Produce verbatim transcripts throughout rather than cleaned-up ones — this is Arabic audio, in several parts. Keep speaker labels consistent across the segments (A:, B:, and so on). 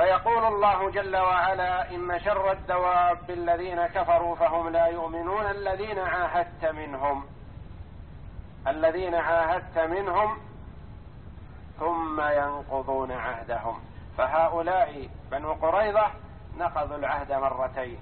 A: فيقول الله جل وعلا: إن شر الدواب الذين كفروا فهم لا يؤمنون الذين عاهدت منهم الذين عاهدت منهم ثم ينقضون عهدهم. فهؤلاء بنو قريظة نقضوا العهد مرتين: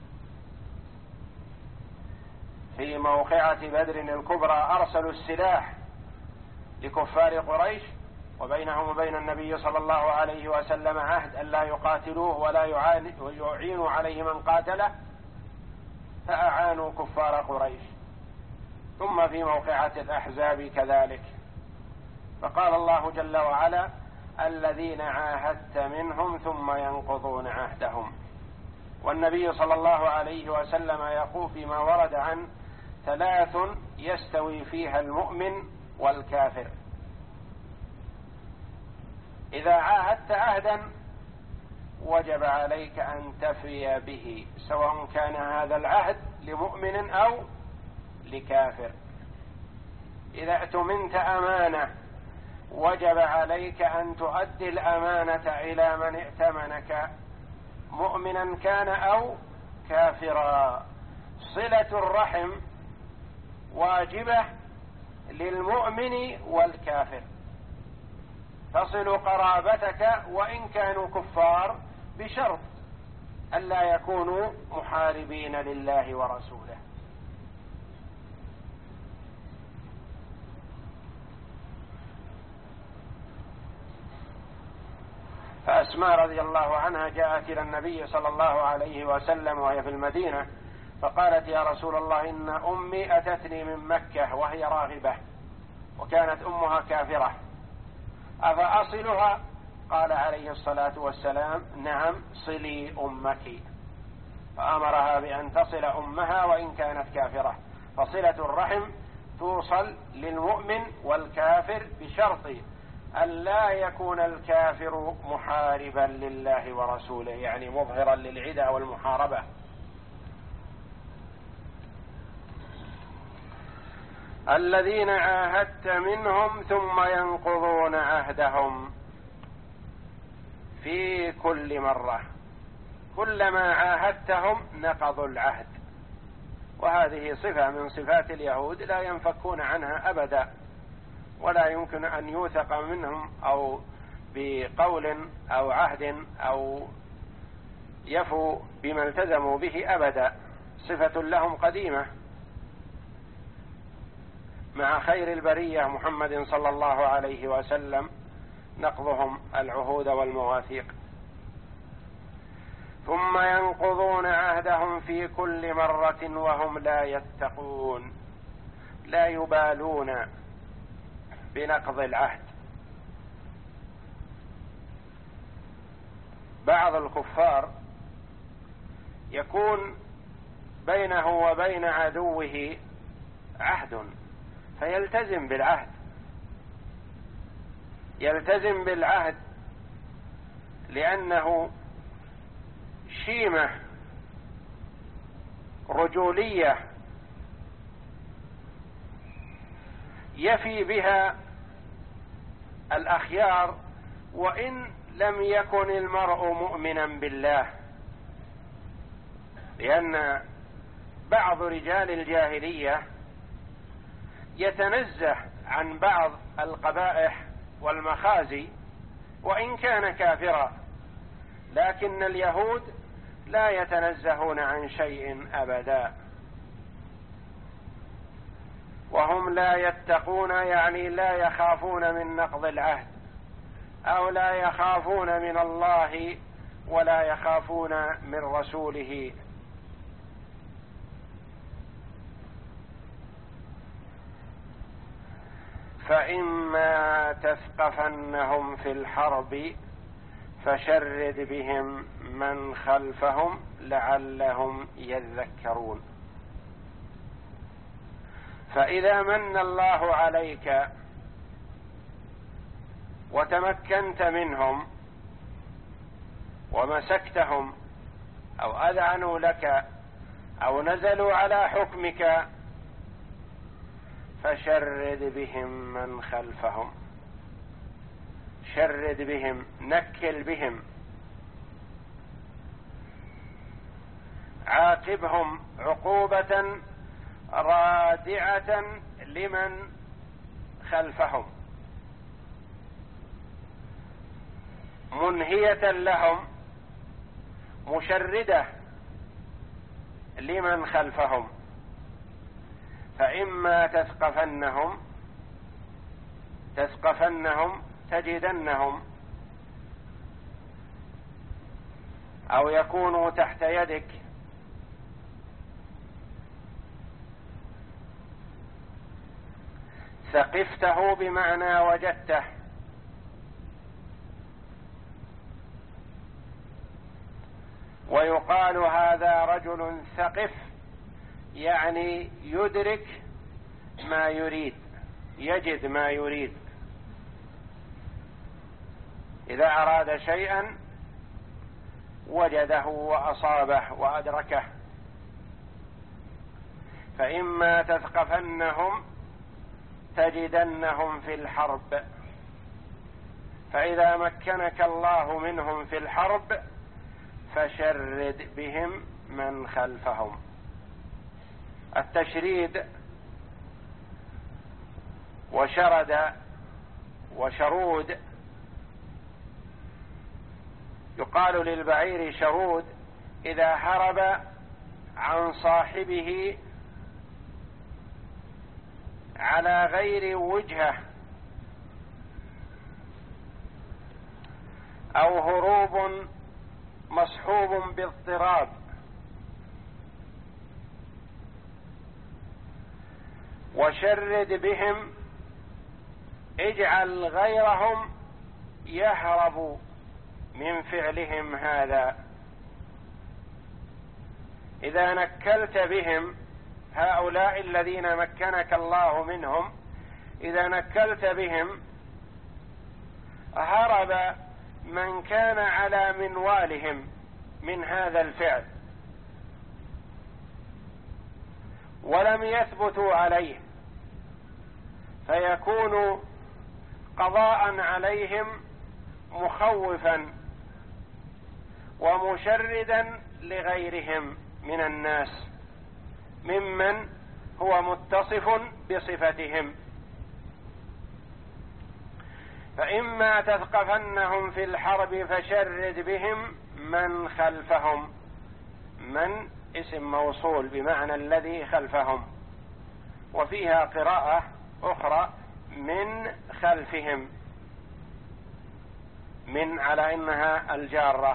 A: في موقعة بدر الكبرى أرسلوا السلاح لكفار قريش، وبينهم وبين النبي صلى الله عليه وسلم عهد أن لا يقاتلوه ولا يعينوا عليه من قاتله، فأعانوا كفار قريش. ثم في موقعة الأحزاب كذلك، فقال الله جل وعلا: الذين عاهدت منهم ثم ينقضون عهدهم. والنبي صلى الله عليه وسلم يقول فيما ورد عن ثلاث يستوي فيها المؤمن والكافر: إذا عاهدت عهدا وجب عليك أن تفي به، سواء كان هذا العهد لمؤمن أو لكافر. إذا اؤتمنت أمانة وجب عليك أن تؤدي الأمانة إلى من ائتمنك، مؤمنا كان أو كافرا. صلة الرحم واجبة للمؤمن والكافر، تصل قرابتك وإن كانوا كفار، بشرط ألا يكونوا محاربين لله ورسوله. فأسماء رضي الله عنها جاءت إلى النبي صلى الله عليه وسلم وهي في المدينة، فقالت: يا رسول الله، إن أمي أتتني من مكة وهي راغبة، وكانت أمها كافرة، أفأصلها؟ قال عليه الصلاة والسلام: نعم، صلي أمك. فأمرها بأن تصل أمها وإن كانت كافرة. فصلة الرحم توصل للمؤمن والكافر بشرط أن لا يكون الكافر محاربا لله ورسوله، يعني مظهرا للعدى والمحاربة. الذين عاهدت منهم ثم ينقضون عهدهم في كل مرة، كلما عاهدتهم نقضوا العهد. وهذه صفة من صفات اليهود لا ينفكون عنها أبدا، ولا يمكن أن يوثق منهم أو بقول أو عهد أو يفوا بما التزموا به أبدا. صفة لهم قديمة مع خير البرية محمد صلى الله عليه وسلم، نقضهم العهود والمواثيق. ثم ينقضون عهدهم في كل مرة وهم لا يتقون، لا يبالون بنقض العهد. بعض الكفار يكون بينه وبين عدوه عهد فيلتزم بالعهد، يلتزم بالعهد لأنه شيمة رجولية يفي بها الأخيار، وإن لم يكن المرء مؤمنا بالله. لأن بعض رجال الجاهلية يتنزه عن بعض القبائح والمخازي وإن كان كافرا، لكن اليهود لا يتنزهون عن شيء أبدا. وهم لا يتقون، يعني لا يخافون من نقض العهد، أو لا يخافون من الله ولا يخافون من رسوله. فإما تثقفنهم في الحرب فشرد بهم من خلفهم لعلهم يذكرون. فإذا من الله عليك وتمكنت منهم ومسكتهم أو أذعنوا لك أو نزلوا على حكمك، فشرد بهم من خلفهم، شرد بهم، نكل بهم عاقبهم عقوبة رادعة لمن خلفهم منهية لهم مشردة لمن خلفهم. فإما تثقفنهم تثقفنهم تجدنهم أو يكونوا تحت يدك ثقفته بمعنى وجدته، ويقال هذا رجل ثقف يعني يدرك ما يريد، يجد ما يريد، إذا أراد شيئا وجده وأصابه وأدركه. فإما تثقفنهم تجدنهم في الحرب، فإذا مكنك الله منهم في الحرب فشرد بهم من خلفهم. التشريد وشرد وشرود، يقال للبعير شرود إذا هرب عن صاحبه على غير وجهه أو هروب مصحوب باضطراب. وشرد بهم اجعل غيرهم يهرب من فعلهم هذا. إذا نكلت بهم هؤلاء الذين مكنك الله منهم، إذا نكلت بهم هرب من كان على منوالهم من هذا الفعل ولم يثبتوا عليه، فيكون قضاء عليهم مخوفا ومشردا لغيرهم من الناس ممن هو متصف بصفتهم. فإما تثقفنهم في الحرب فشرد بهم من خلفهم. من اسم موصول بمعنى الذي خلفهم، وفيها قراءة أخرى من خلفهم، من على إنها الجارة.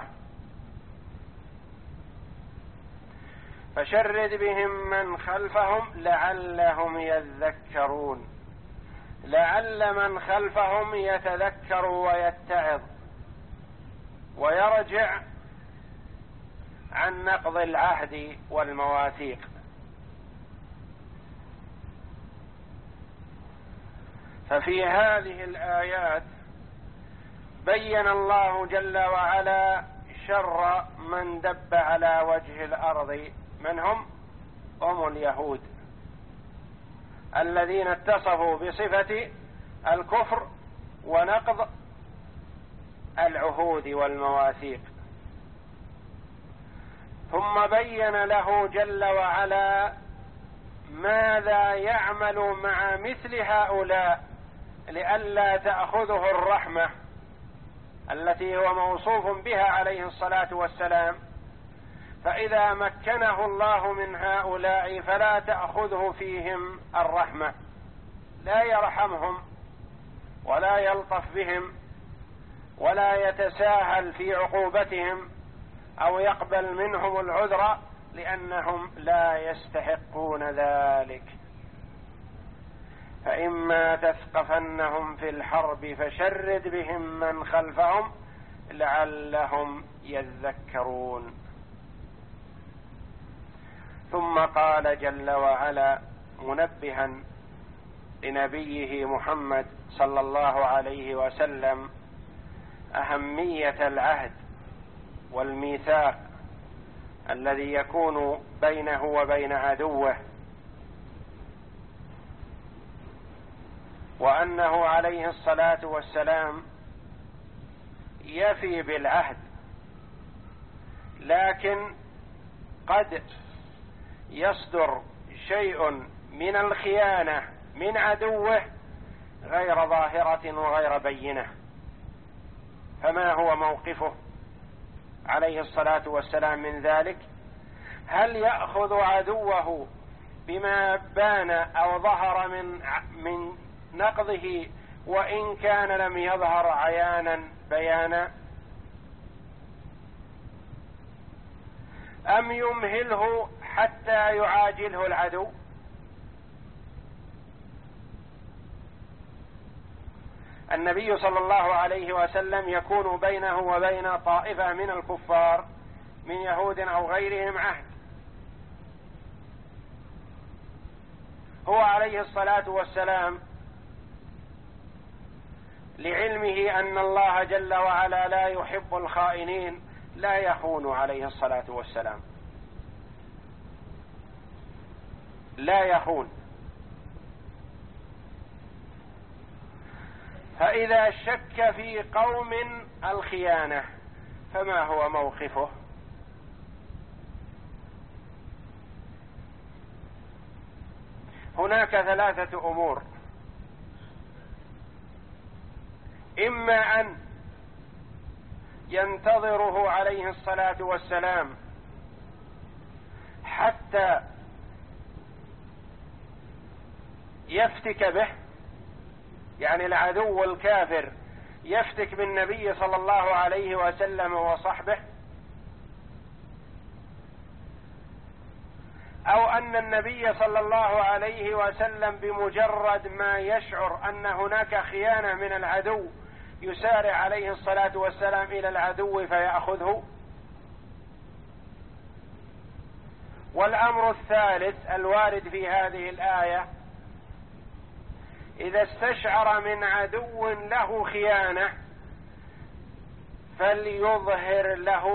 A: فشرد بهم من خلفهم لعلهم يذكرون، لعل من خلفهم يتذكر ويتعظ ويرجع عن نقض العهد والمواثيق. ففي هذه الآيات بين الله جل وعلا شر من دب على وجه الأرض، من هم؟ هم اليهود الذين اتصفوا بصفة الكفر ونقض العهود والمواثيق. ثم بين له جل وعلا ماذا يعمل مع مثل هؤلاء لئلا تأخذه الرحمة التي هو موصوف بها عليه الصلاة والسلام. فإذا مكنه الله من هؤلاء فلا تأخذه فيهم الرحمة، لا يرحمهم ولا يلطف بهم ولا يتساهل في عقوبتهم أو يقبل منهم العذر، لأنهم لا يستحقون ذلك. فإما تثقفنهم في الحرب فشرد بهم من خلفهم لعلهم يذكرون. ثم قال جل وعلا منبها لنبيه محمد صلى الله عليه وسلم أهمية العهد والميثاق الذي يكون بينه وبين عدوه، وأنه عليه الصلاة والسلام يفي بالعهد، لكن قد يصدر شيء من الخيانة من عدوه غير ظاهرة وغير بينة، فما هو موقفه عليه الصلاة والسلام من ذلك؟ هل يأخذ عدوه بما بان أو ظهر من من نقضه وإن كان لم يظهر عيانا بيانا، أم يمهله حتى يعاجله العدو؟ النبي صلى الله عليه وسلم يكون بينه وبين طائفة من الكفار من يهود أو غيرهم عهد، هو عليه الصلاة والسلام لعلمه أن الله جل وعلا لا يحب الخائنين لا يخون عليه الصلاة والسلام، لا يخون. فإذا شك في قوم الخيانة فما هو موقفه؟ هناك ثلاثة أمور: إما أن ينتظره عليه الصلاة والسلام حتى يفتك به، يعني العدو الكافر يفتك بالنبي صلى الله عليه وسلم وصحبه، أو أن النبي صلى الله عليه وسلم بمجرد ما يشعر أن هناك خيانة من العدو يسارع عليه الصلاة والسلام إلى العدو فيأخذه. والأمر الثالث الوارد في هذه الآية: إذا استشعر من عدو له خيانة فليظهر له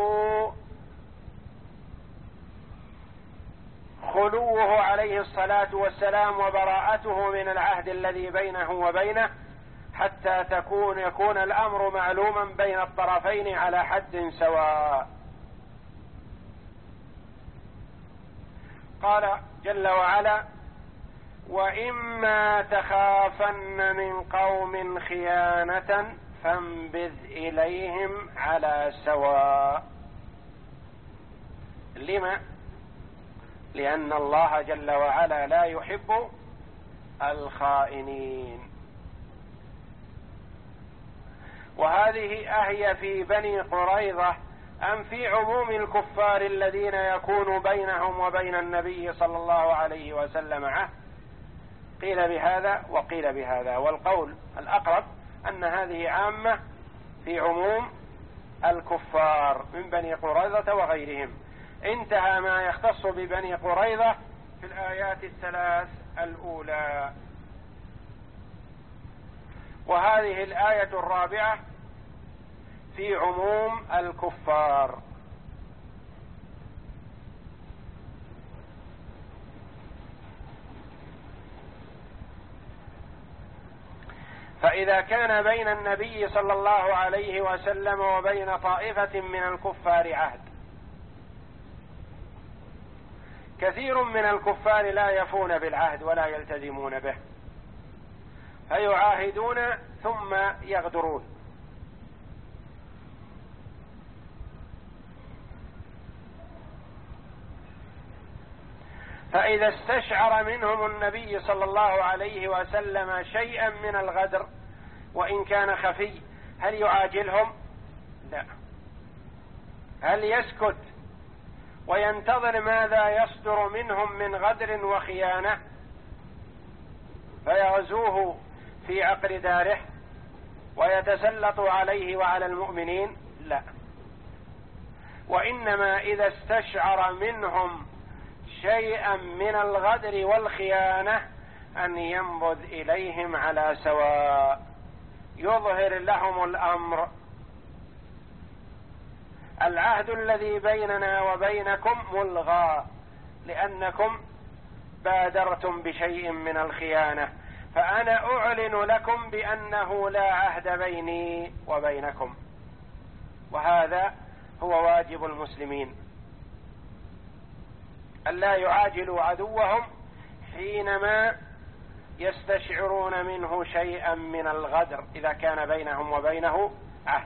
A: خلوه عليه الصلاة والسلام وبراءته من العهد الذي بينه وبينه، حتى تكون يكون الأمر معلوما بين الطرفين على حد سواء. قال جل وعلا: وإما تخافن من قوم خيانة فانبذ إليهم على سواء. لما؟ لأن الله جل وعلا لا يحب الخائنين. وهذه أهي في بني قريظة أم في عموم الكفار الذين يكون بينهم وبين النبي صلى الله عليه وسلم عهد؟ قيل بهذا وقيل بهذا، والقول الأقرب أن هذه عامة في عموم الكفار من بني قريظة وغيرهم. انتهى ما يختص ببني قريظة في الآيات الثلاث الأولى. وهذه الآية الرابعة في عموم الكفار. فإذا كان بين النبي صلى الله عليه وسلم وبين طائفة من الكفار عهد، كثير من الكفار لا يفون بالعهد ولا يلتزمون به، فيعاهدون ثم يغدرون. فإذا استشعر منهم النبي صلى الله عليه وسلم شيئا من الغدر وإن كان خفي، هل يعاجلهم؟ لا. هل يسكت وينتظر ماذا يصدر منهم من غدر وخيانة فيغزوه في عقر داره ويتسلط عليه وعلى المؤمنين؟ لا. وإنما إذا استشعر منهم شيئا من الغدر والخيانة أن ينبذ إليهم على سواء، يظهر لهم الأمر: العهد الذي بيننا وبينكم ملغى لأنكم بادرتم بشيء من الخيانة، فأنا أعلن لكم بأنه لا عهد بيني ألا يعاجلوا عدوهم حينما يستشعرون منه شيئا من الغدر إذا كان بينهم وبينه عهد.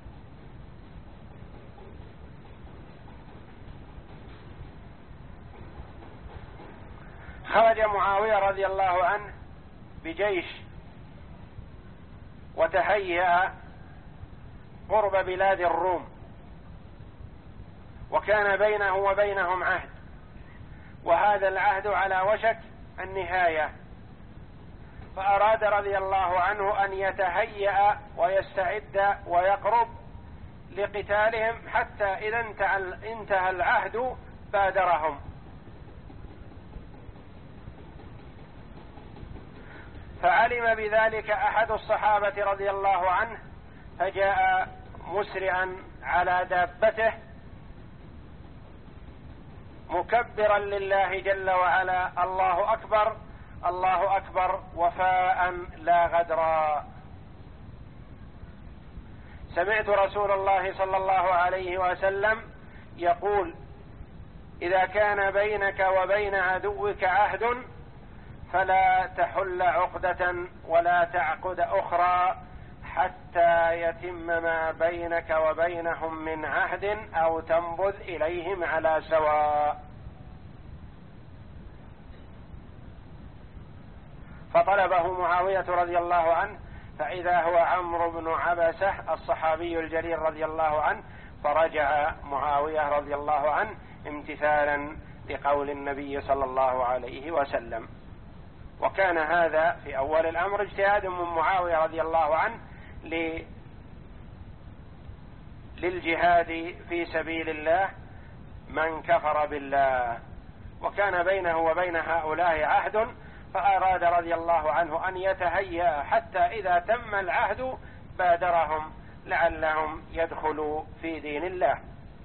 A: خرج معاوية رضي الله عنه بجيش وتهيأ قرب بلاد الروم، وكان بينه وبينهم عهد، وهذا العهد على وشك النهاية، فأراد رضي الله عنه أن يتهيأ ويستعد ويقرب لقتالهم حتى إذا انتهى العهد بادرهم. فعلم بذلك أحد الصحابة رضي الله عنه، فجاء مسرعا على دابته مكبرا لله جل وعلا: الله أكبر الله أكبر وفاء لا غدرا. سمعت رسول الله صلى الله عليه وسلم يقول: إذا كان بينك وبين عدوك عهد فلا تحل عقدة ولا تعقد أخرى حتى يتم ما بينك وبينهم من عهد أو تنبذ إليهم على سواء. فطلبه معاوية رضي الله عنه، فإذا هو عمرو بن عبسة الصحابي الجليل رضي الله عنه، فرجع معاوية رضي الله عنه امتثالا لقول النبي صلى الله عليه وسلم. وكان هذا في أول الأمر اجتهاد من معاوية رضي الله عنه للجهاد في سبيل الله من كفر بالله، وكان بينه وبين هؤلاء عهد، فأراد رضي الله عنه أن يتهيأ حتى إذا تم العهد بادرهم لعلهم يدخلوا في دين الله.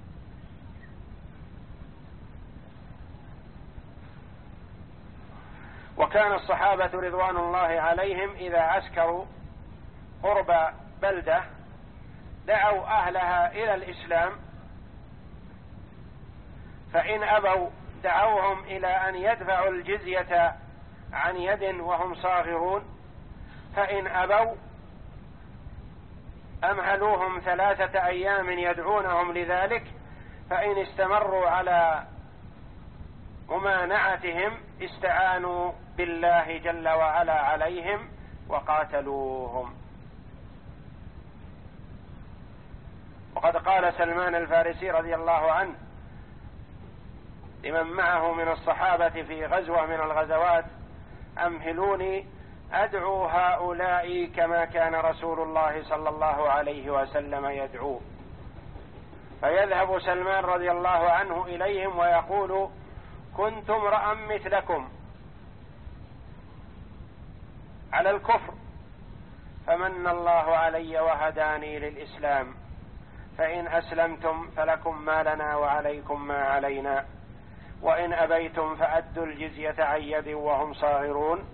A: وكان الصحابة رضوان الله عليهم إذا عسكروا قرب بلدة دعوا أهلها إلى الإسلام، فإن أبوا دعوهم إلى أن يدفعوا الجزية عن يد وهم صاغرون، فإن أبوا أمهلوهم ثلاثة أيام يدعونهم لذلك، فإن استمروا على ممانعتهم استعانوا بالله جل وعلا عليهم وقاتلوهم. وقد قال سلمان الفارسي رضي الله عنه لمن معه من الصحابة في غزوة من الغزوات: أمهلوني أدعو هؤلاء كما كان رسول الله صلى الله عليه وسلم يدعو. فيذهب سلمان رضي الله عنه إليهم ويقول: كنت امرأ مثلكم على الكفر، فمن الله علي وهداني للإسلام، فإن أسلمتم فلكم ما لنا وعليكم ما علينا، وإن أبيتم فأدوا الجزية عن يد وهم صاغرون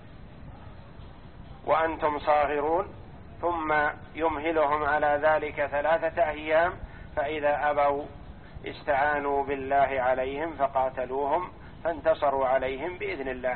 A: وأنتم صاغرون. ثم يمهلهم على ذلك ثلاثة أيام، فإذا أبوا استعانوا بالله عليهم فقاتلوهم فانتصروا عليهم بإذن الله.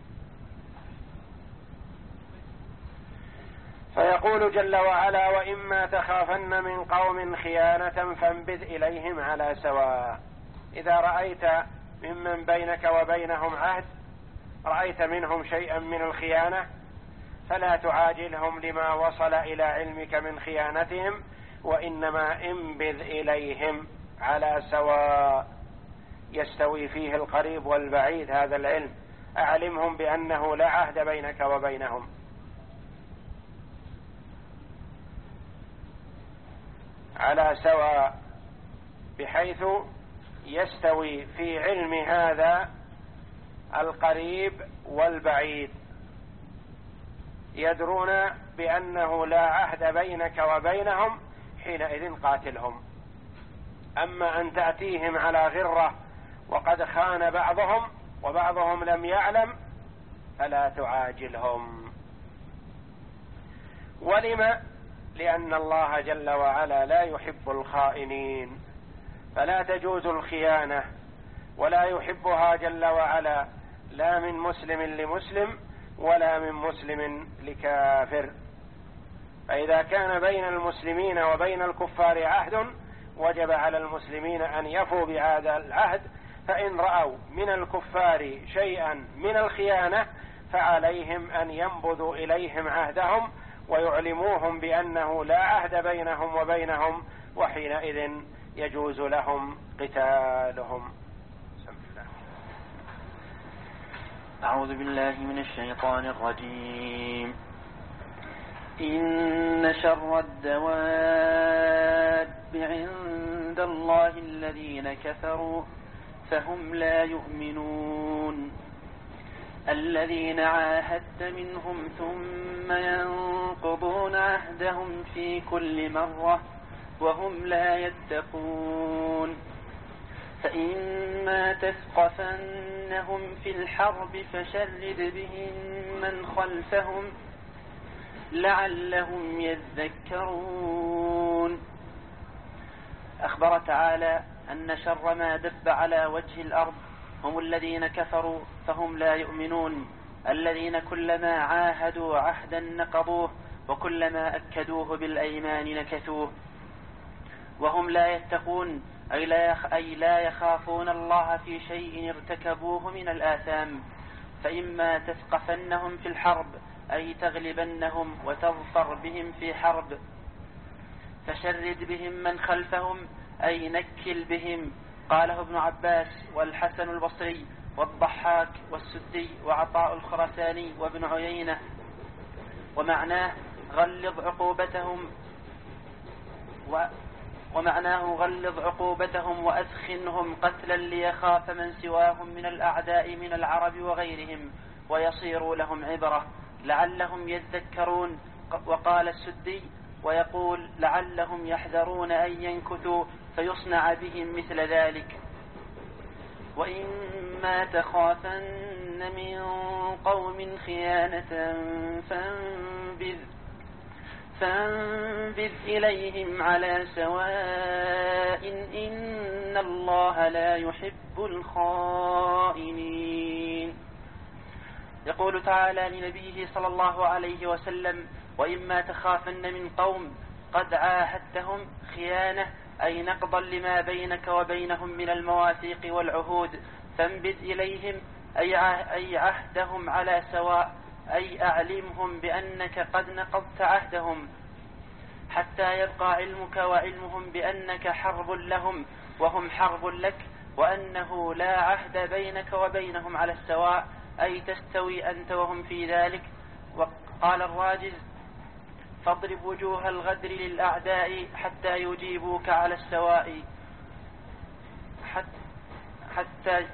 A: فيقول جل وعلا: وإما تخافن من قوم خيانة فانبذ إليهم على سواء. إذا رأيت ممن بينك وبينهم عهد، رأيت منهم شيئا من الخيانة، فلا تعاجلهم لما وصل إلى علمك من خيانتهم، وإنما انبذ إليهم على سواء، يستوي فيه القريب والبعيد هذا العلم. أعلمهم بأنه لا عهد بينك وبينهم. على سواء بحيث يستوي في علم هذا القريب والبعيد، يدرون بأنه لا عهد بينك وبينهم، حينئذ قاتلهم. أما أن تأتيهم على غرة وقد خان بعضهم وبعضهم لم يعلم فلا تعاجلهم. ولم؟ لأن الله جل وعلا لا يحب الخائنين، فلا تجوز الخيانة ولا يحبها جل وعلا لا من مسلم لمسلم ولا من مسلم لكافر. فإذا كان بين المسلمين وبين الكفار عهد وجب على المسلمين أن يفوا بهذا العهد، فإن رأوا من الكفار شيئا من الخيانة فعليهم أن ينبذوا إليهم عهدهم ويعلموهم بأنه لا عهد بينهم وبينهم، وحينئذ يجوز لهم قتالهم.
B: أعوذ بالله من الشيطان الرجيم. إن شر الدواب عند الله الذين كفروا فهم لا يؤمنون، الذين عاهدت منهم ثم ينقضون عهدهم في كل مرة وهم لا يتقون. فإما تثقفنهم في الحرب فشرد بهم من خلفهم لعلهم يذكرون. أخبر تعالى أن شر ما دب على وجه الأرض هم الذين كفروا فهم لا يؤمنون، الذين كلما عاهدوا عهدا نقضوه وكلما أكدوه بالأيمان نكثوه، وهم لا يتقون أي لا يخافون الله في شيء ارتكبوه من الآثام. فإما تثقفنهم في الحرب أي تغلبنهم وتظفر بهم في حرب، فشرد بهم من خلفهم أي نكل بهم. قاله ابن عباس والحسن البصري والضحاك والسدي وعطاء الخرساني وابن عيينة، ومعناه غلظ عقوبتهم و ومعناه غلظ عقوبتهم وأثخنهم قتلا ليخاف من سواهم من الأعداء من العرب وغيرهم ويصيروا لهم عبرة لعلهم يذكرون. وقال السدي ويقول لعلهم يحذرون أن ينكثوا فيصنع بهم مثل ذلك. وإما تخافن من قوم خيانة فانبذ فانبذ إليهم على سواء إن الله لا يحب الخائنين. يقول تعالى لنبيه صلى الله عليه وسلم وإما تخافن من قوم قد عاهدتهم خيانة أي نقضا لما بينك وبينهم من المواثيق والعهود، فانبذ إليهم أي عهدهم على سواء أي أعلمهم بأنك قد نقضت عهدهم حتى يبقى علمك وعلمهم بأنك حرب لهم وهم حرب لك، وأنه لا عهد بينك وبينهم على السواء أي تستوي أنت وهم في ذلك. وقال الراجز فاضرب وجوه الغدر للأعداء حتى يجيبوك على السواء حتى,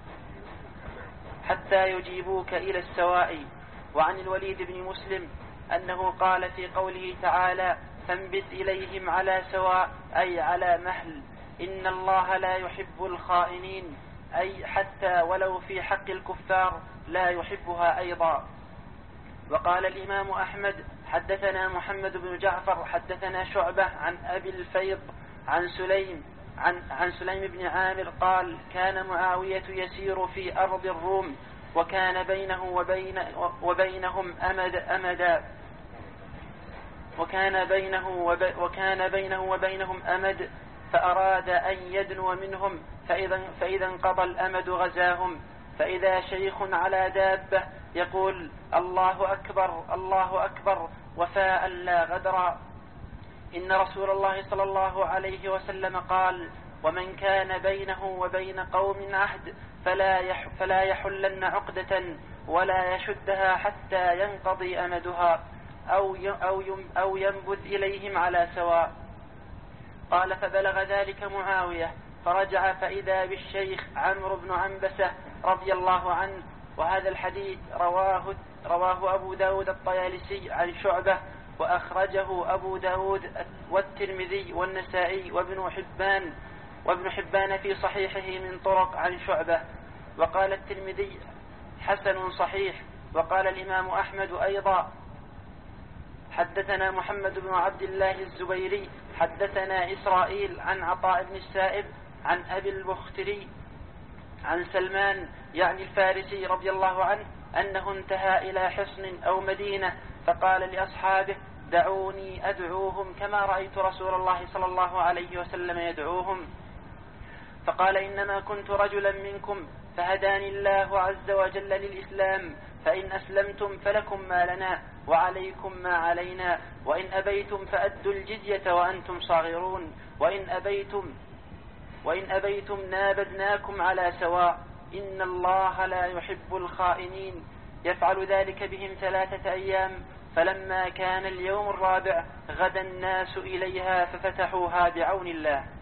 B: حتى يجيبوك إلى السواء. وعن الوليد بن مسلم أنه قال في قوله تعالى فانبذ إليهم على سواء أي على مهل إن الله لا يحب الخائنين، أي حتى ولو في حق الكفار لا يحبها أيضا. وقال الإمام أحمد حدثنا محمد بن جعفر حدثنا شعبة عن أبي الفيض عن سليم عن, عن سليم بن عامر قال كان معاوية يسير في أرض الروم وكان بينه وبين وبينهم أمد أمدا وكان بينه وب وكان بينه وبينهم أمد فأراد أن يدنو منهم فإذا, فإذا انقضى الأمد غزاهم، فإذا شيخ على دابة يقول الله أكبر الله أكبر وفاء لا غدرا. إن رسول الله صلى الله عليه وسلم قال ومن كان بينه وبين قوم عهد فلا, يح فلا يحلن عقدة ولا يشدها حتى ينقضي أمدها أو, أو, أو ينبذ إليهم على سواء. قال فبلغ ذلك معاوية فرجع فإذا بالشيخ عمرو بن عنبسة رضي الله عنه. وهذا الحديث رواه, رواه أبو داود الطيالسي عن شعبة وأخرجه أبو داود والترمذي والنسائي وابن حبان وابن حبان في صحيحه من طرق عن شعبة. وقال الترمذي حسن صحيح. وقال الإمام أحمد أيضا حدثنا محمد بن عبد الله عن سلمان يعني الفارسي رضي الله عنه أنه انتهى إلى حصن أو مدينة فقال لأصحابه دعوني أدعوهم كما رأيت رسول الله صلى الله عليه وسلم يدعوهم. فقال إنما كنت رجلا منكم فهداني الله عز وجل للإسلام، فإن أسلمتم فلكم ما لنا وعليكم ما علينا، وإن أبيتم فأدوا الجزية وأنتم صاغرون، وإن أبيتم وإن أبيتم نابذناكم على سواء، إن الله لا يحب الخائنين. يفعل ذلك بهم ثلاثة أيام، فلما كان اليوم الرابع غدا الناس إليها ففتحوها بعون الله.